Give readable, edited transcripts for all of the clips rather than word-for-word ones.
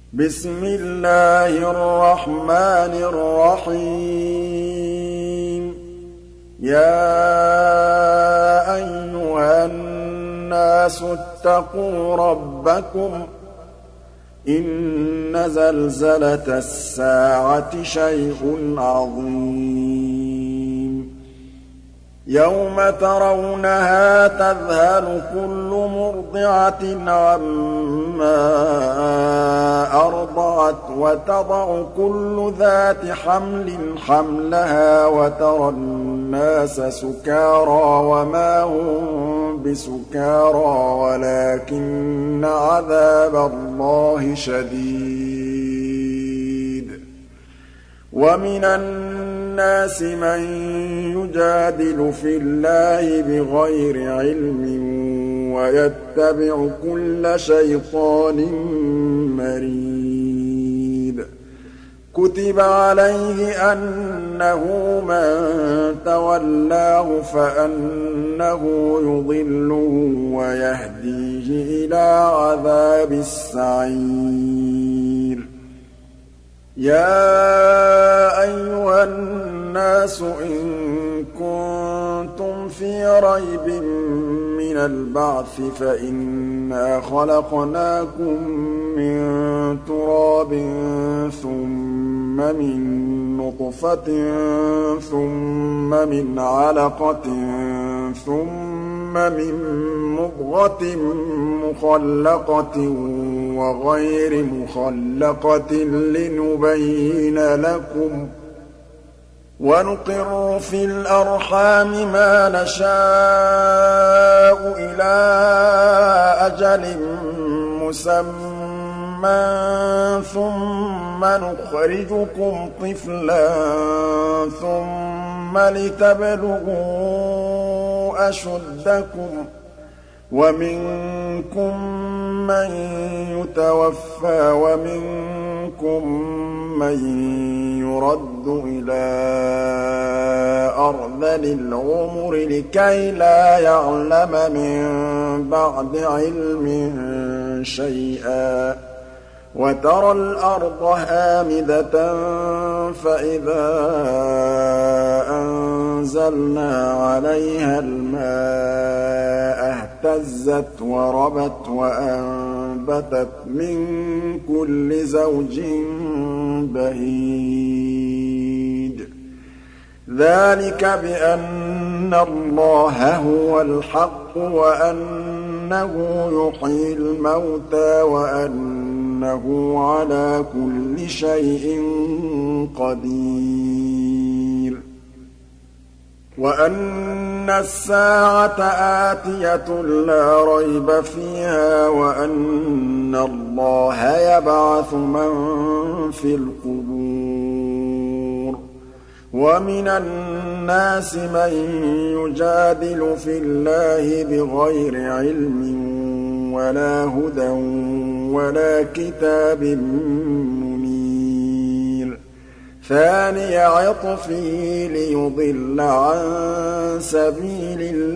بسم الله الرحمن الرحيم يا أيها الناس اتقوا ربكم إن زلزلة الساعة شيء عظيم يوم ترونها تذهل كل مرضعة عما أرضعت وتضع كل ذات حمل حملها وترى الناس سكارى وما هم بسكارى ولكن عذاب الله شديد ومن الناس من يجادل في الله بغير علم ويتبع كل شيطان مريد كتب عليه أنه من تولاه فأنه يضله ويهديه إلى عذاب السعير يا أيها الناس إن كنتم في ريب من البعث فإنا خلقناكم من تراب ثم من نطفة ثم من علقة ثم من مضغة مخلقة وغير مخلقة لنبين لكم ونقر في الأرحام ما نشاء إلى أجل مسمى ثم نخرجكم طفلا ثم لتبلغوا أشدكم ومنكم من يتوفى ومنكم من يرد إلى أرذل العمر لكي لا يعلم من بعد علم شيئا وترى الأرض هامدة فإذا أنزلنا عليها الماء اهتزت وربت وأنبتت من كل زوج بهيج ذلك بأن الله هو الحق وأنه يحيي الموتى وأنه على كل شيء قدير وأن الساعة آتية لا ريب فيها وأن الله يبعث من في القبور ومن الناس من يجادل في الله بغير علم ولا هدى ولا كتاب منير ثاني عطفه ليضل عن سبيل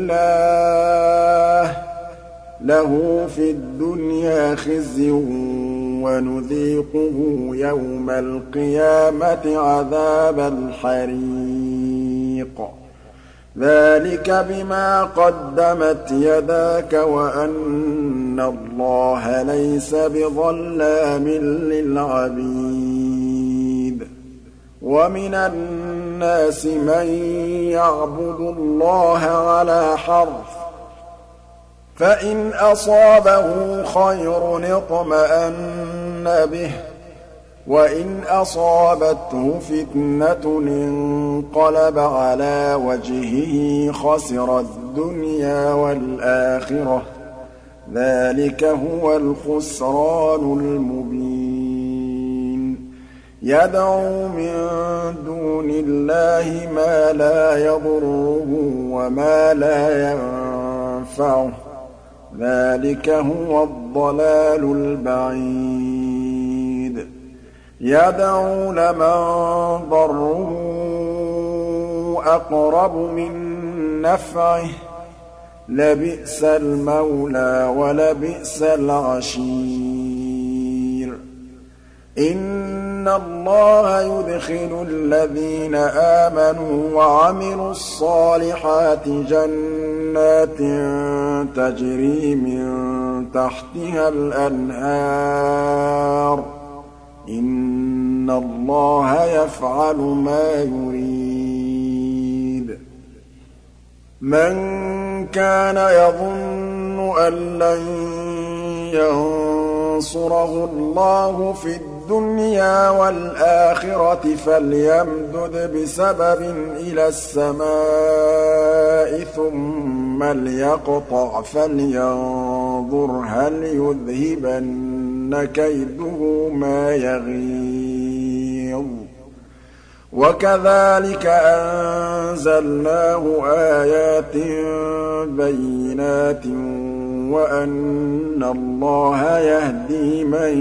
الله له في الدنيا خزي ونذيقه يوم القيامة عذاب الحريق ذلك بما قدمت يداك وأن الله ليس بظلام للعبيد ومن الناس من يعبد الله على حرف فإن أصابه خير اطمأن به وإن أصابته فتنة انقلب على وجهه خسر الدنيا والآخرة ذلك هو الخسران المبين يدعو من دون الله ما لا يضره وما لا ينفعه ذلك هو الضلال البعيد يدعو لمن ضره أقرب من نفعه لبئس المولى ولبئس العشير إِنَّ اللَّهَ يُدْخِلُ الَّذِينَ آمَنُوا وَعَمِلُوا الصَّالِحَاتِ جَنَّاتٍ تَجْرِي مِن تَحْتِهَا الْأَنْهَارُ ۚ إِنَّ اللَّهَ يَفْعَلُ مَا يُرِيدُ مَن كَانَ يَظُنُّ أَن لَّن يَنصُرَهُ اللَّهُ في الدُّنْيَا وَالْآخِرَةِ فَلْيَمْدُدْ بِسَبَبٍ إِلَى السَّمَاءِ ثُمَّ لْيَقْطَعْ فَلْيَنظُرْ هَلْ يُذْهِبَنَّ كَيْدُهُ مَا يَغِيظُ وَكَذَٰلِكَ أَنزَلْنَاهُ آيَاتٍ بَيِّنَاتٍ وَأَنَّ اللَّهَ يَهْدِي مَن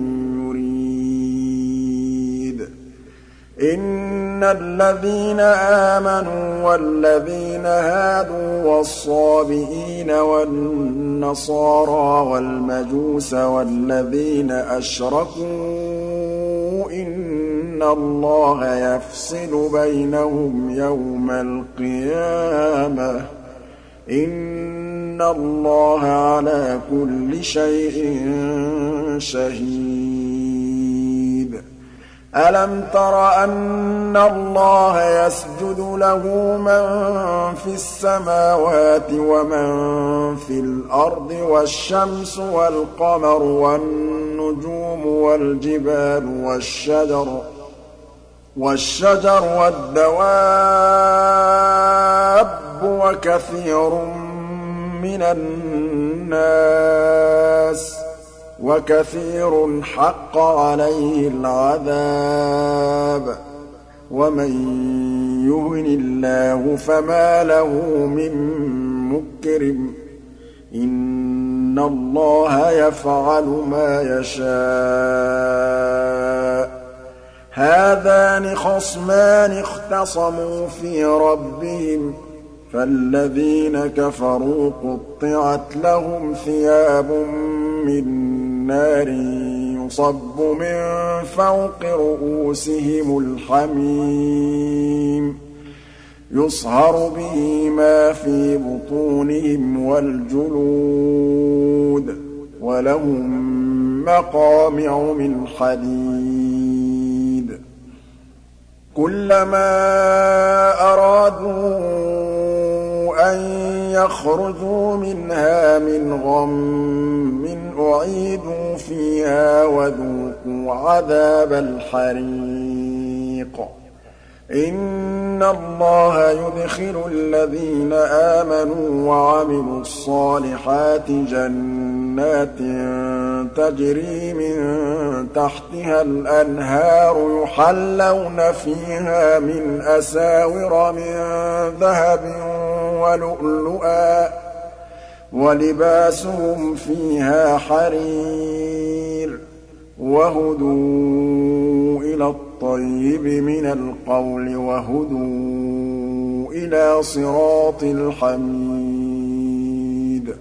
يُرِيدُ إِنَّ الَّذِينَ آمَنُوا وَالَّذِينَ هَادُوا وَالصَّابِئِينَ وَالنَّصَارَىٰ وَالْمَجُوسَ وَالَّذِينَ أَشْرَكُوا إِنَّ اللَّهَ يَفْصِلُ بَيْنَهُمْ يَوْمَ الْقِيَامَةِ ۚ إِنَّ اللَّهَ عَلَىٰ كُلِّ شَيْءٍ شَهِيدٌ أَلَمْ تَرَ أَنَّ اللَّهَ يَسْجُدُ لَهُ مَن فِي السَّمَاوَاتِ وَمَن فِي الْأَرْضِ وَالشَّمْسُ وَالْقَمَرُ وَالنُّجُومُ وَالْجِبَالُ وَالشَّجَرُ وَالدَّوَابُّ وَكَثِيرٌ مِّنَ النَّاسِ وَكَثِيرٌ حَقَّ عَلَيْهِ الْعَذَابُ وَمَن يُهِنِ اللَّهُ فَمَا لَهُ مِن مُّكْرِمٍ إِنَّ اللَّهَ يَفْعَلُ مَا يَشَاءُ هَٰذَانِ خَصْمَانِ اخْتَصَمُوا فِي رَبِّهِمْ فَالَّذِينَ كَفَرُوا قُطِّعَتْ لَهُمْ ثِيَابٌ مِّن نَّارٍ يُصَبُّ مِن فَوْقِ رُءُوسِهِمُ الْحَمِيمُ يُصْهَرُ بِهِ مَا فِي بُطُونِهِمْ وَالْجُلُودُ وَلَهُم مَّقَامِعُ مِنْ حَدِيدٍ كُلَّمَا أَرَادُوا أَن يَخْرُجُوا مِنْهَا مِنْ غَمٍّ أُعِيدُوا فِيهَا وَذُوقُوا عَذَابَ الْحَرِيقِ إِنَّ اللَّهَ يُدْخِلُ الَّذِينَ آمَنُوا وَعَمِلُوا الصَّالِحَاتِ جَنَّاتٍ تَجْرِي مِن تَحْتِهَا الْأَنْهَارُ يُحَلَّوْنَ فِيهَا مِنْ أَسَاوِرَ مِن ذَهَبٍ وَلُؤْلُؤًا وَلِبَاسُهُمْ فِيهَا حَرِيرٌ وَهُدُوا إِلَى الطَّيِّبِ مِنَ الْقَوْلِ وَهُدُوا إِلَىٰ صِرَاطِ الْحَمِيدِ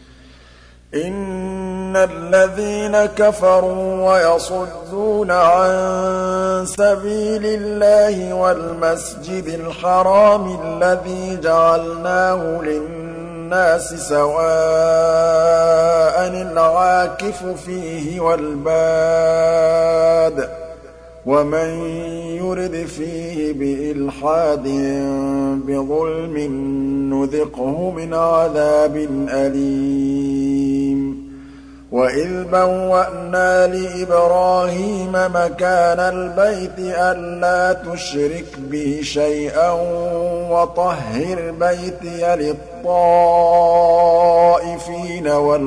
إِنَّ الَّذِينَ كَفَرُوا وَيَصُدُّونَ عَن سَبِيلِ اللَّهِ وَالْمَسْجِدِ الْحَرَامِ الَّذِي جَعَلْنَاهُ لِلنَّاسِ سَوَاءً الْعَاكِفُ فِيهِ وَالْبَادِ ۚ وَمَن يُرِدْ فِيهِ بِإِلْحَادٍ بِظُلْمٍ نُّذِقْهُ مِنْ عَذَابٍ أَلِيمٍ وَإِذْ بَوَّأْنَا لِإِبْرَاهِيمَ مَكَانَ الْبَيْتِ أَلَّا تُشْرِكْ بِي شَيْئًا وَطَهِّرْ بَيْتِيَ لِلطَّائِفِينَ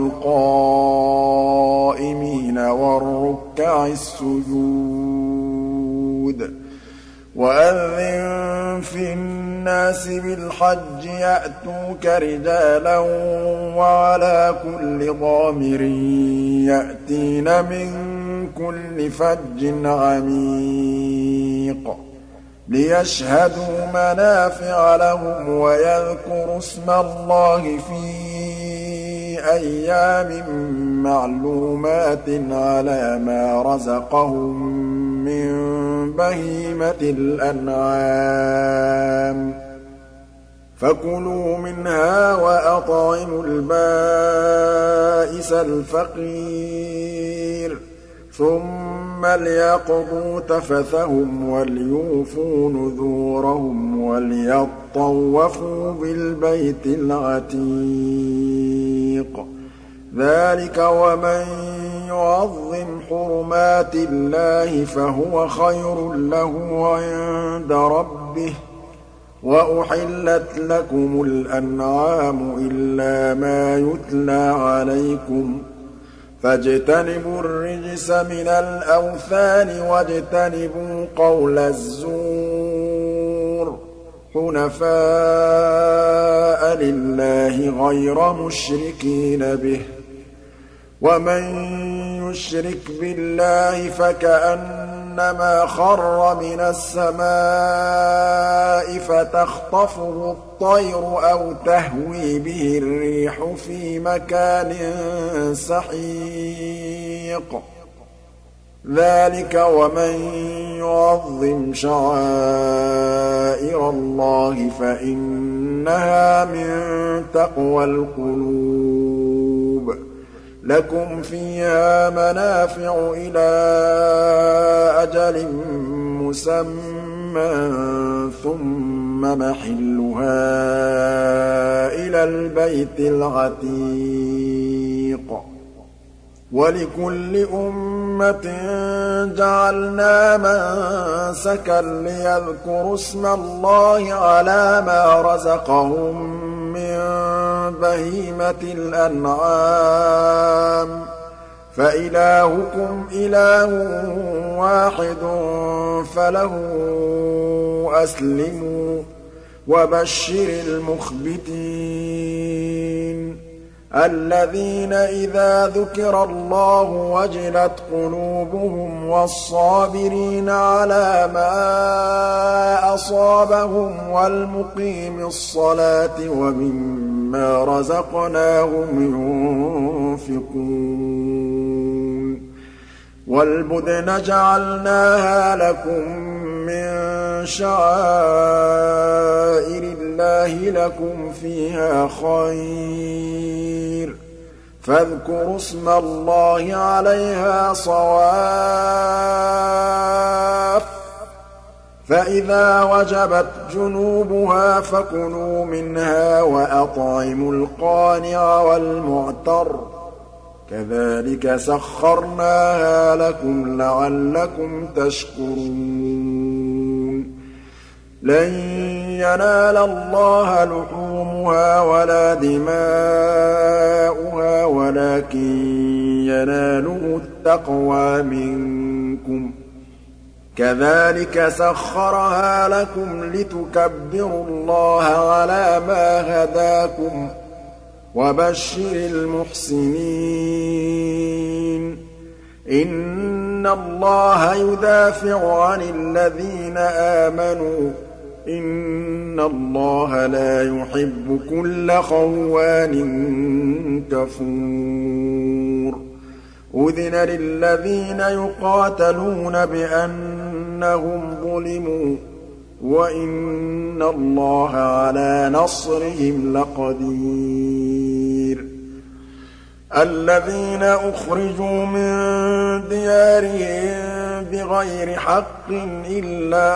وَالْقَائِمِينَ وَالرُّكَّعِ السُّجُودِ وَأَذِّن فِي النَّاسِ بِالْحَجِّ يَأْتُوكَ رِجَالًا وَعَلَىٰ كُلِّ ضَامِرٍ يَأْتِينَ مِن كُلِّ فَجٍّ عَمِيقٍ لِيَشْهَدُوا مَنَافِعَ لَهُمْ وَيَذْكُرُوا اسْمَ اللَّهِ فِي أَيَّامٍ معلومات على ما رزقهم من بهيمة الأنعام فكلوا منها وأطعموا البائس الفقير ثم ليقضوا تفثهم وليوفوا نذورهم وليطوفوا بالبيت العتيق ذلك ومن يعظم حرمات الله فهو خير له عند ربه وأحلت لكم الأنعام إلا ما يتلى عليكم فاجتنبوا الرجس من الأوثان واجتنبوا قول الزور حنفاء لله غير مشركين به ومن يشرك بالله فكأنما خر من السماء فتخطفه الطير أو تهوي به الريح في مكان سحيق ذلك ومن يعظم شعائر الله فإنها من تقوى القلوب لكم فيها منافع إلى أجل مسمى ثم محلها إلى البيت العتيق ولكل أمة جعلنا منسكا ليذكروا اسم الله على ما رزقهم من بهيمة الأنعام فإلهكم إله واحد فله أسلموا وبشر المخبتين الذين إذا ذكر الله وجلت قلوبهم والصابرين على ما أصابهم والمقيم الصلاة ومما رزقناهم ينفقون والبدن جعلناها لكم من شعائر الله لكم فيها خير فاذكروا اسم الله عليها صواف فإذا وجبت جنوبها فكلوا منها وأطعموا القانع والمعتر كذلك سخرناها لكم لعلكم تشكرون لن ينال الله لحومها ولا دماؤها ولكن يناله التقوى منكم كذلك سخرها لكم لتكبروا الله على ما هداكم وبشر المحسنين إن الله يدافع عن الذين آمنوا إن الله لا يحب كل خوان كفور أذن للذين يقاتلون بأنهم ظلموا وإن الله على نصرهم لقدير الذين أخرجوا من ديارهم بغير حق إلا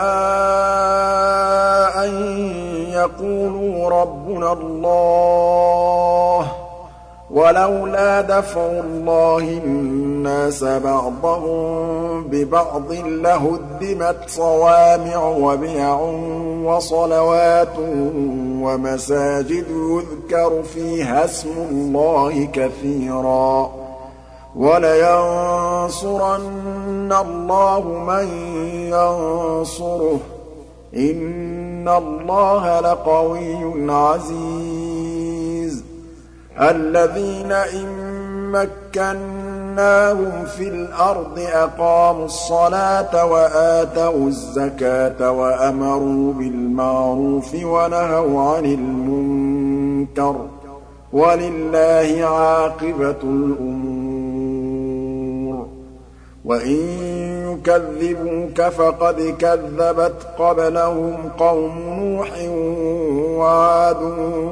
أن يقولوا ربنا الله ولولا دفع الله الناس بعضهم ببعض لهدمت صوامع وبيع وصلوات ومساجد يذكر فيها اسم الله كثيرا ولينصرن الله من ينصره إن الله لقوي عزيز الذين إن مكناهم في الأرض أقاموا الصلاة وآتوا الزكاة وأمروا بالمعروف ونهوا عن المنكر ولله عاقبة الأمور وَإِن يُكَذِّبُوكَ فَقَدْ كَذَّبَتْ قَبْلَهُمْ قَوْمُ نُوحٍ وَعَادٌ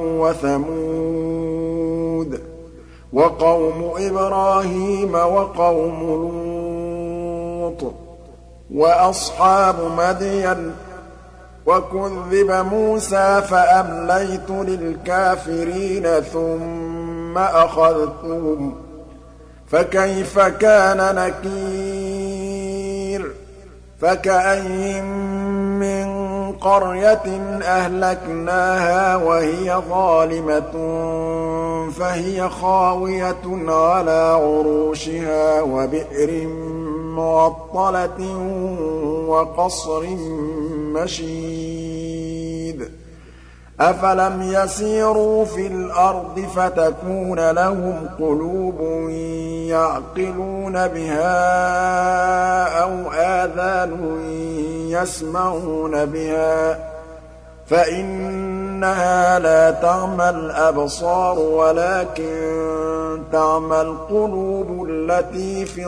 وَثَمُودُ وَقَوْمُ إِبْرَاهِيمَ وَقَوْمُ لُوطٍ وَأَصْحَابُ مَدْيَنَ ۖ وَكُذِّبَ مُوسَىٰ فَأَمْلَيْتُ لِلْكَافِرِينَ ثُمَّ أَخَذْتُهُمْ ۖ فَكَيْفَ كَانَ نَكِيرِ فَكَأَيِّن مِّن قَرْيَةٍ أَهْلَكْنَاهَا وَهِيَ ظَالِمَةٌ فَهِيَ خَاوِيَةٌ عَلَىٰ عُرُوشِهَا وَبِئْرٍ مُّعَطَّلَةٍ وَقَصْرٍ مَّشِيدٍ أَفَلَمْ يَسِيرُوا فِي الْأَرْضِ فَتَكُونَ لَهُمْ قُلُوبٌ يَعْقِلُونَ بِهَا أَوْ آذَانٌ يَسْمَعُونَ بِهَا ۖ فَإِنَّهَا لَا تَعْمَى الْأَبْصَارُ وَلَٰكِن تَعْمَى الْقُلُوبُ الَّتِي فِي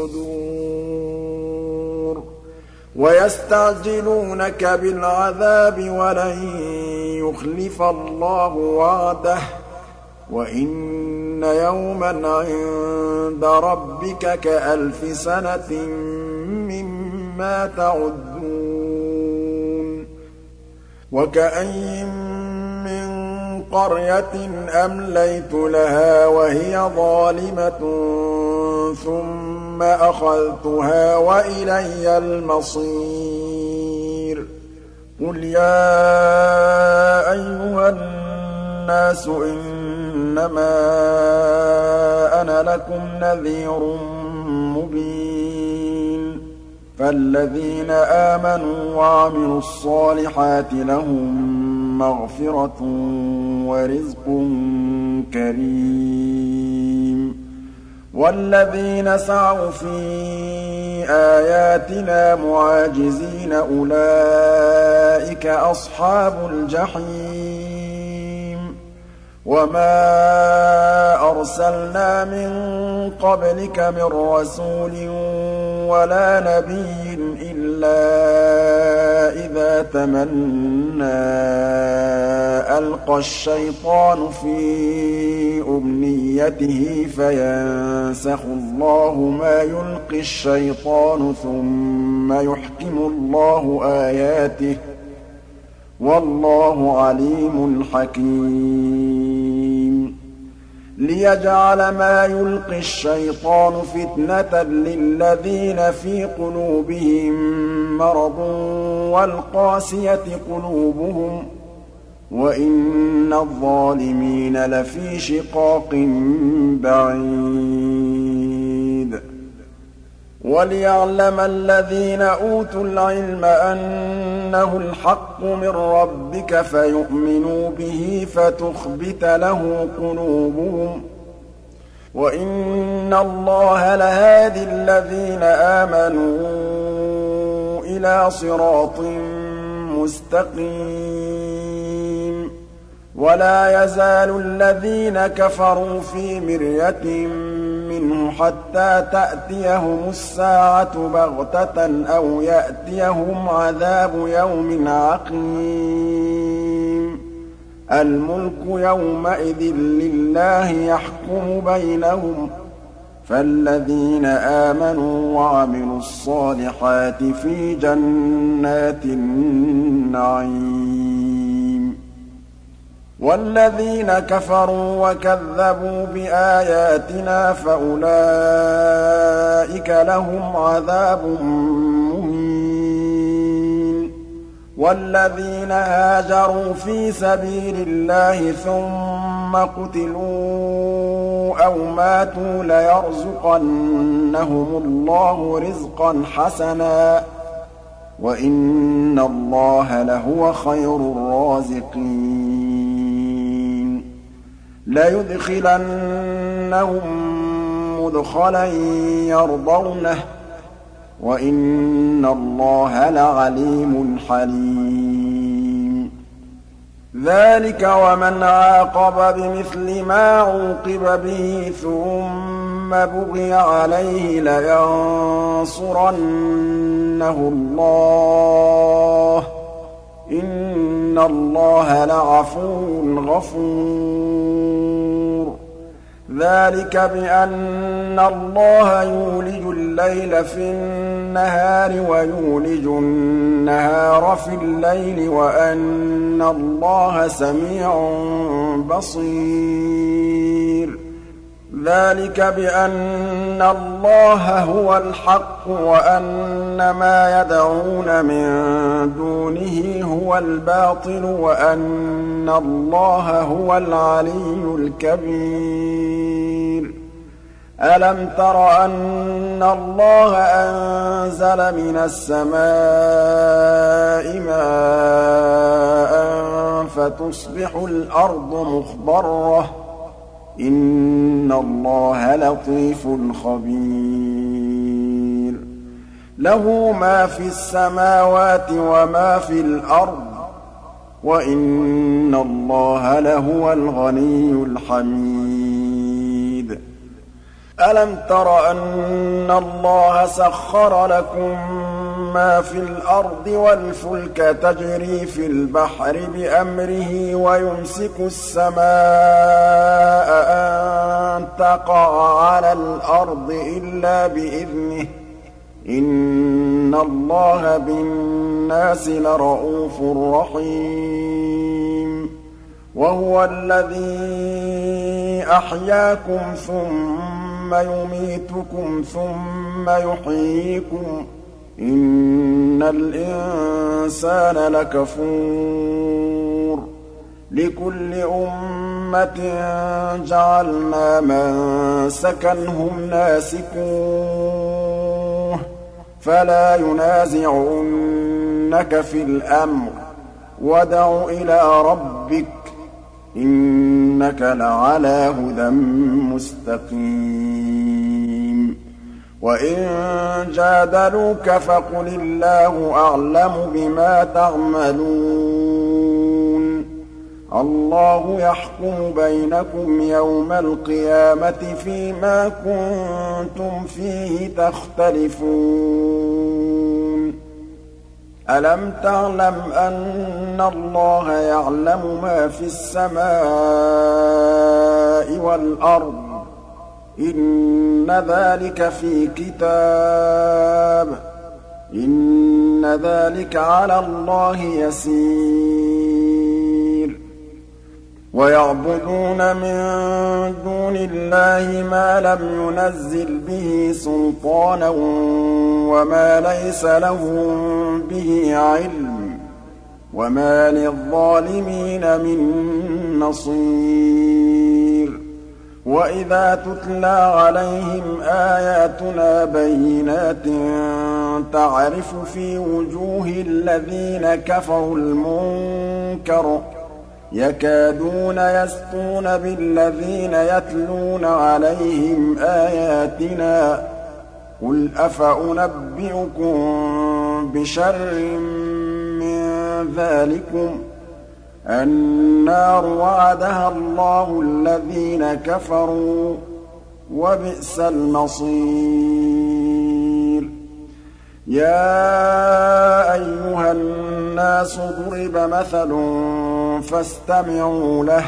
الصُّدُورِ وَيَسْتَعْجِلُونَكَ بِالْعَذَابِ وَلَن يُخْلِفَ اللَّهُ وَعْدَهُ وَإِنَّ يَوْمًا عِندَ رَبِّكَ كَأَلْفِ سَنَةٍ مِّمَّا تَعُدُّونَ وَكَأَيِّن مِّن قَرْيَةٍ أَمْلَيْتُ لَهَا وَهِيَ ظَالِمَةٌ ثُمَّ أَخَذْتُهَا وَإِلَيَّ الْمَصِيرُ قُلْ يَا أَيُّهَا النَّاسُ إِنَّمَا أَنَا لَكُمْ نَذِيرٌ مُّبِينٌ فَالَّذِينَ آمَنُوا وَعَمِلُوا الصَّالِحَاتِ لَهُم مَّغْفِرَةٌ وَرِزْقٌ كَرِيمٌ وَالَّذِينَ سَعَوْا فِي آيَاتِنَا مُعَاجِزِينَ أُولَٰئِكَ أَصْحَابُ الْجَحِيمِ وَمَا أَرْسَلْنَا مِن قَبْلِكَ مِن رَّسُولٍ وَلَا نَبِيٍّ إِلَّا إِذَا تَمَنَّىٰ أَلْقَى الشَّيْطَانُ فِي أُمْنِيَّتِهِ فَيَنسَخُ اللَّهُ مَا يُلْقِي الشَّيْطَانُ ثُمَّ يُحْكِمُ اللَّهُ آيَاتِهِ ۗ وَاللَّهُ عَلِيمٌ حَكِيمٌ لِيَجْعَلَ مَا يُلْقِي الشَّيْطَانُ فِتْنَةً لِّلَّذِينَ فِي قُلُوبِهِم مَّرَضٌ وَالْقَاسِيَةِ قُلُوبُهُمْ ۗ وَإِنَّ الظَّالِمِينَ لَفِي شِقَاقٍ بَعِيدٍ وَلِيَعْلَمَ الَّذِينَ أُوتُوا الْعِلْمَ أَنَّهُ الْحَقُّ مِن رَّبِّكَ فَيُؤْمِنُوا بِهِ فَتُخْبِتَ لَهُ قُلُوبُهُمْ ۗ وَإِنَّ اللَّهَ لَهَادِي الَّذِينَ آمَنُوا إِلَىٰ صِرَاطٍ مُّسْتَقِيمٍ وَلَا يَزَالُ الَّذِينَ كَفَرُوا فِي مِرْيَةٍ مِّنْهُ حَتَّىٰ تَأْتِيَهُمُ السَّاعَةُ بَغْتَةً أَوْ يَأْتِيَهُمْ عَذَابُ يَوْمٍ عَقِيمٍ الْمُلْكُ يَوْمَئِذٍ لِّلَّهِ يَحْكُمُ بَيْنَهُمْ ۚ فَالَّذِينَ آمَنُوا وَعَمِلُوا الصَّالِحَاتِ فِي جَنَّاتِ النَّعِيمِ وَالَّذِينَ كَفَرُوا وَكَذَّبُوا بِآيَاتِنَا فَأُولَٰئِكَ لَهُمْ عَذَابٌ مُّهِينٌ وَالَّذِينَ هَاجَرُوا فِي سَبِيلِ اللَّهِ ثُمَّ قُتِلُوا أَوْ مَاتُوا لَيَرْزُقَنَّهُمُ اللَّهُ رِزْقًا حَسَنًا ۚ وَإِنَّ اللَّهَ لَهُوَ خَيْرُ الرَّازِقِينَ لَيُدْخِلَنَّهُم مُّدْخَلًا يَرْضَوْنَهُ ۗ وَإِنَّ اللَّهَ لَعَلِيمٌ حَلِيمٌ ذَٰلِكَ وَمَنْ عَاقَبَ بِمِثْلِ مَا عُوقِبَ بِهِ ثُمَّ بُغِيَ عَلَيْهِ لَيَنصُرَنَّهُ اللَّهُ ۗ إِنَّ اللَّهَ لَعَفُوٌّ غَفُورٌ ذَٰلِكَ بِأَنَّ اللَّهَ يُولِجُ اللَّيْلَ في النَّهَارِ وَيُولِجُ النَّهَارَ في اللَّيْلِ وَأَنَّ اللَّهَ سَمِيعٌ بَصِيرٌ ذَٰلِكَ بِأَنَّ اللَّهَ هُوَ الْحَقُّ وَأَنَّ مَا يَدْعُونَ مِن دُونِهِ هُوَ الْبَاطِلُ وَأَنَّ اللَّهَ هُوَ الْعَلِيُّ الْكَبِيرُ أَلَمْ تَرَ أَنَّ اللَّهَ أَنزَلَ مِنَ السَّمَاءِ مَاءً فَتُصْبِحُ الْأَرْضُ مُخْضَرَّةً ۗ إِنَّ اللَّهَ لَطِيفٌ خَبِيرٌ لَّهُ مَا فِي السَّمَاوَاتِ وَمَا في الْأَرْضِ ۗ وَإِنَّ اللَّهَ لَهُوَ الْغَنِيُّ الْحَمِيدُ أَلَمْ تَرَ أَنَّ اللَّهَ سَخَّرَ لَكُم مَّا فِي الْأَرْضِ وَالْفُلْكَ تَجْرِي فِي الْبَحْرِ بِأَمْرِهِ وَيُمْسِكُ السَّمَاءَ أَن تَقَعَ عَلَى الْأَرْضِ إِلَّا بِإِذْنِهِ ۗ إِنَّ اللَّهَ بِالنَّاسِ لَرَءُوفٌ رَّحِيمٌ وَهُوَ الَّذِي أَحْيَاكُمْ ثُمَّ يُمِيتُكُمْ ثُمَّ يُحْيِيكُمْ ۗ إِنَّ الْإِنسَانَ لَكَفُورٌ لِكُلِّ أُمَّةٍ جَعَلْنَا مَنسَكًا هُمْ نَاسِكُوهُ فَلَا يُنَازِعُنَّكَ فِي الْأَمْرِ وَادْعُ إِلَىٰ رَبِّكَ إِنَّكَ لَعَلَىٰ هُدًى مُّسْتَقِيمٍ وَإِن جَادَلُوكَ فَقُلِ اللَّهُ أَعْلَمُ بِمَا تَعْمَلُونَ اللَّهُ يَحْكُمُ بَيْنَكُمْ يَوْمَ الْقِيَامَةِ فِيمَا كُنتُمْ فِيهِ تَخْتَلِفُونَ أَلَمْ تَعْلَمْ أَنَّ اللَّهَ يَعْلَمُ مَا فِي السَّمَاءِ وَالْأَرْضِ إِنَّ ذَٰلِكَ فِي كِتَابٍ إِنَّ ذَٰلِكَ عَلَى اللَّهِ يَسِيرٌ وَيَعْبُدُونَ مِن دُونِ اللَّهِ مَا لَمْ يُنَزِّلْ بِهِ سُلْطَانًا وَمَا لَيْسَ لَهُم بِهِ عِلْمٌ ۗ وَمَا لِلظَّالِمِينَ مِن نَّصِيرٍ وَإِذَا تُتْلَىٰ عَلَيْهِمْ آيَاتُنَا بَيِّنَاتٍ تَعْرِفُ فِي وُجُوهِ الَّذِينَ كَفَرُوا الْمُنكَرَ يَكَادُونَ يَسْطُونَ بِالَّذِينَ يَتْلُونَ عَلَيْهِمْ آيَاتِنَا ۗ قُلْ أَفَأُنَبِّئُكُم بِشَرٍّ مِّن ذَٰلِكُمُ ۗ النَّارُ وَعَدَهَا اللَّهُ الَّذِينَ كَفَرُوا ۖ وَبِئْسَ الْمَصِيرُ يَا أَيُّهَا النَّاسُ ضُرِبَ مَثَلٌ فَاسْتَمِعُوا لَهُ ۚ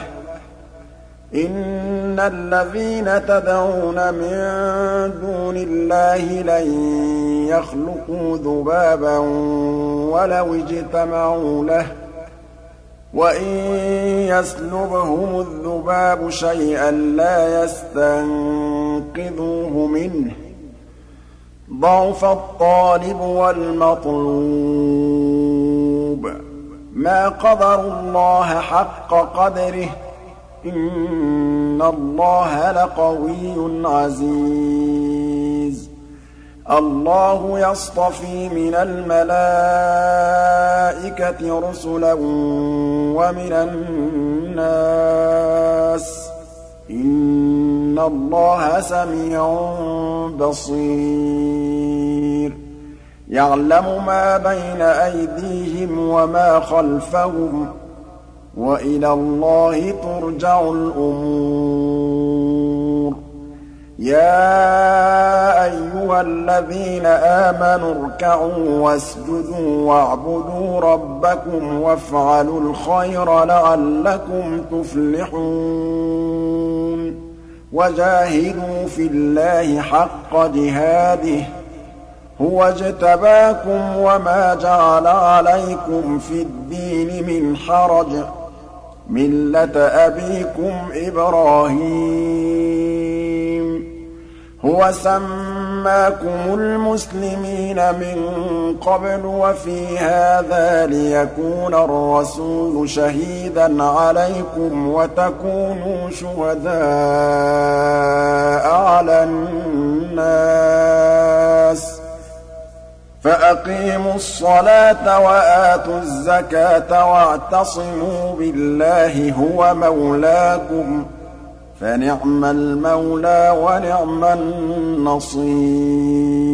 إِنَّ الَّذِينَ تَدْعُونَ مِن دُونِ اللَّهِ لَن يَخْلُقُوا ذُبَابًا وَلَوِ اجْتَمَعُوا لَهُ ۖ وَإِن يَسْلُبْهُمُ الذُّبَابُ شَيْئًا لَّا يَسْتَنقِذُوهُ مِنْهُ ۚ ضَعُفَ الطَّالِبُ وَالْمَطْلُوبُ مَا قَدَرُوا اللَّهَ حَقَّ قَدْرِهِ ۗ إِنَّ اللَّهَ لَقَوِيٌّ عَزِيزٌ اللَّهُ يَصْطَفِي مِنَ الْمَلَائِكَةِ رُسُلًا وَمِنَ النَّاسِ ۚ إِنَّ اللَّهَ سَمِيعٌ بَصِيرٌ يَعْلَمُ مَا بَيْنَ أَيْدِيهِمْ وَمَا خَلْفَهُمْ ۗ وَإِلَى اللَّهِ تُرْجَعُ الْأُمُورُ يَا أَيُّهَا الَّذِينَ آمَنُوا ارْكَعُوا وَاسْجُدُوا وَاعْبُدُوا رَبَّكُمْ وَافْعَلُوا الْخَيْرَ لَعَلَّكُمْ تُفْلِحُونَ وَجَاهِدُوا فِي اللَّهِ حَقَّ جِهَادِهِ هُوَ اجْتَبَاكُمْ وَمَا جَعَلَ عَلَيْكُمْ فِي الدِّينِ مِنْ حَرَجٍ ۚ مِّلَّةَ أَبِيكُمْ إِبْرَاهِيمَ هُوَ سَمَّاكُمُ الْمُسْلِمِينَ مِن قَبْلُ وَفِي هَٰذَا لِيَكُونَ الرَّسُولُ شَهِيدًا عَلَيْكُمْ وَتَكُونُوا شُهَدَاءَ عَلَى النَّاسِ ۚ فَأَقِيمُوا الصَّلَاةَ وَآتُوا الزَّكَاةَ وَاعْتَصِمُوا بِاللَّهِ هُوَ مَوْلَاكُمْ ۖ فَنِعْمَ الْمَوْلَىٰ وَنِعْمَ النَّصِيرُ